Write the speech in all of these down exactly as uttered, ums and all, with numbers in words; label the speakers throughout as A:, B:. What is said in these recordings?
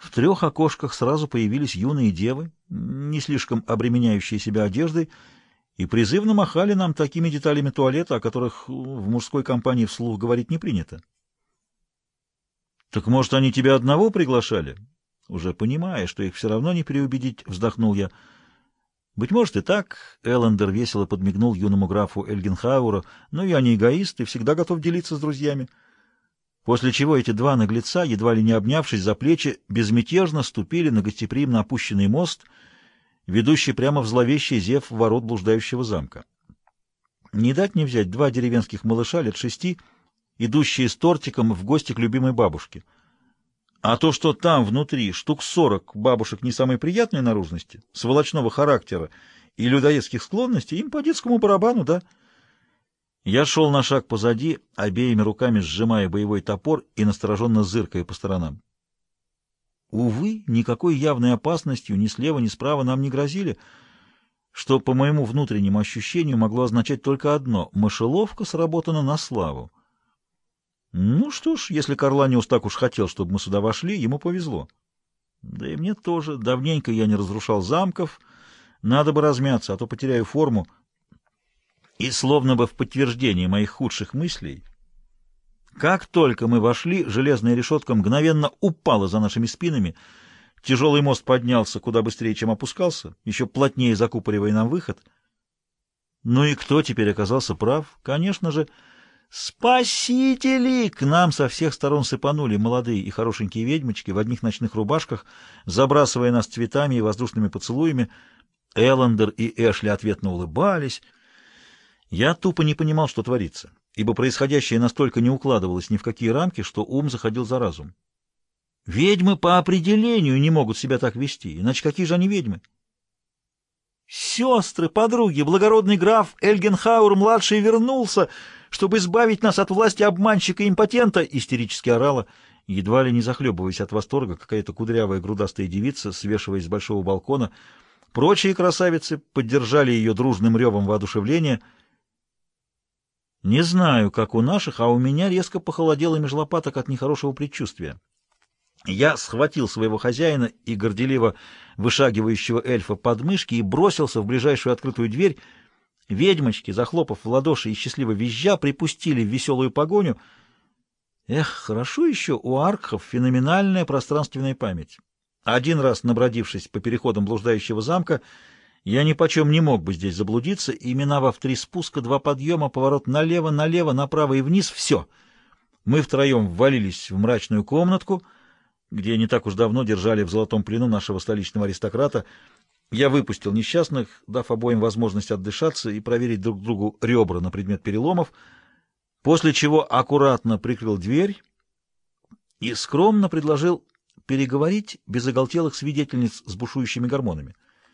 A: В трех окошках сразу появились юные девы, не слишком обременяющие себя одеждой, и призывно махали нам такими деталями туалета, о которых в мужской компании вслух говорить не принято. — Так, может, они тебя одного приглашали? Уже понимая, что их все равно не переубедить, вздохнул я. — Быть может, и так. Эллендер весело подмигнул юному графу Эльгенхауру. — Но я не эгоист и всегда готов делиться с друзьями. После чего эти два наглеца, едва ли не обнявшись за плечи, безмятежно ступили на гостеприимно опущенный мост, ведущий прямо в зловещий зев ворот блуждающего замка. Не дать не взять два деревенских малыша лет шести, идущие с тортиком в гости к любимой бабушке. А то, что там внутри штук сорок бабушек не самой приятной наружности, сволочного характера и людоедских склонностей, им по детскому барабану, да? Я шел на шаг позади, обеими руками сжимая боевой топор и настороженно зыркая по сторонам. Увы, никакой явной опасностью ни слева, ни справа нам не грозили, что, по моему внутреннему ощущению, могло означать только одно — мышеловка сработана на славу. Ну что ж, если Карланиус так уж хотел, чтобы мы сюда вошли, ему повезло. Да и мне тоже. Давненько я не разрушал замков, надо бы размяться, а то потеряю форму. И словно бы в подтверждение моих худших мыслей, как только мы вошли, железная решетка мгновенно упала за нашими спинами, тяжелый мост поднялся куда быстрее, чем опускался, еще плотнее закупоривая нам выход. Ну и кто теперь оказался прав? Конечно же, спасители! К нам со всех сторон сыпанули молодые и хорошенькие ведьмочки в одних ночных рубашках, забрасывая нас цветами и воздушными поцелуями. Эллендер и Эшли ответно улыбались. Я тупо не понимал, что творится, ибо происходящее настолько не укладывалось ни в какие рамки, что ум заходил за разум. Ведьмы по определению не могут себя так вести, иначе какие же они ведьмы? «Сестры, подруги, благородный граф Эльгенхаур-младший вернулся, чтобы избавить нас от власти обманщика и импотента!» — истерически орала, едва ли не захлебываясь от восторга, какая-то кудрявая грудастая девица, свешиваясь с большого балкона. Прочие красавицы поддержали ее дружным ревом воодушевления. Не знаю, как у наших, а у меня резко похолодело меж лопаток от нехорошего предчувствия. Я схватил своего хозяина и горделиво вышагивающего эльфа под мышки и бросился в ближайшую открытую дверь. Ведьмочки, захлопав в ладоши и счастливо визжа, припустили в веселую погоню. Эх, хорошо еще у аркхов феноменальная пространственная память. Один раз набродившись по переходам блуждающего замка, я нипочем не мог бы здесь заблудиться, и, миновав три спуска, два подъема, поворот налево, налево, направо и вниз — все. Мы втроем ввалились в мрачную комнатку, где не так уж давно держали в золотом плену нашего столичного аристократа. Я выпустил несчастных, дав обоим возможность отдышаться и проверить друг другу ребра на предмет переломов, после чего аккуратно прикрыл дверь и скромно предложил переговорить без оголтелых свидетельниц с бушующими гормонами.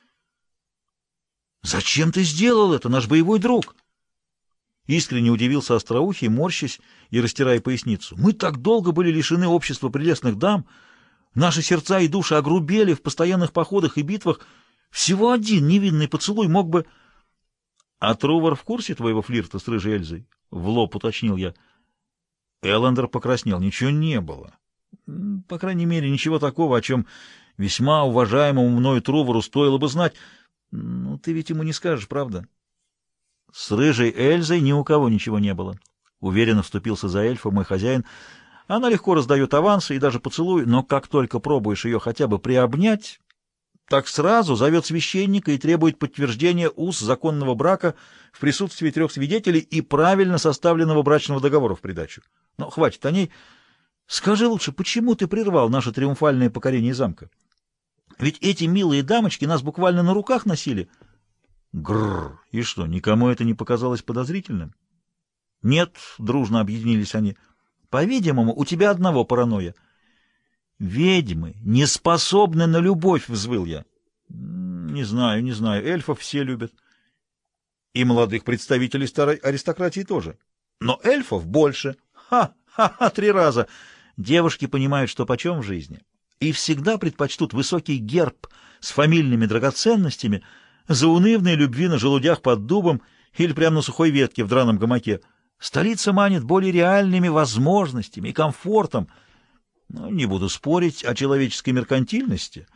A: «Зачем ты сделал это, наш боевой друг?» Искренне удивился остроухий, морщась и растирая поясницу. «Мы так долго были лишены общества прелестных дам, наши сердца и души огрубели в постоянных походах и битвах. Всего один невинный поцелуй мог бы...» «А Трувор в курсе твоего флирта с рыжей Эльзой?» — в лоб уточнил я. Эллендер покраснел. «Ничего не было. По крайней мере, ничего такого, о чем весьма уважаемому мною Трувору стоило бы знать. Ну, ты ведь ему не скажешь, правда?» «С рыжей Эльзой ни у кого ничего не было», — уверенно вступился за эльфа мой хозяин. «Она легко раздает авансы и даже поцелуй, но как только пробуешь ее хотя бы приобнять, так сразу зовет священника и требует подтверждения уз законного брака в присутствии трех свидетелей и правильно составленного брачного договора в придачу. Но хватит о ней. Скажи лучше, почему ты прервал наше триумфальное покорение замка? Ведь эти милые дамочки нас буквально на руках носили». Гррр! И что, никому это не показалось подозрительным? Нет, дружно объединились они. По-видимому, у тебя одного паранойя. Ведьмы не способны на любовь, взвыл я. Не знаю, не знаю, эльфов все любят. И молодых представителей старой аристократии тоже. Но эльфов больше. Ха-ха-ха, три раза. Девушки понимают, что почем в жизни, и всегда предпочтут высокий герб с фамильными драгоценностями заунывной любви на желудях под дубом или прямо на сухой ветке в драном гамаке. Столица манит более реальными возможностями и комфортом. Ну, не буду спорить о человеческой меркантильности,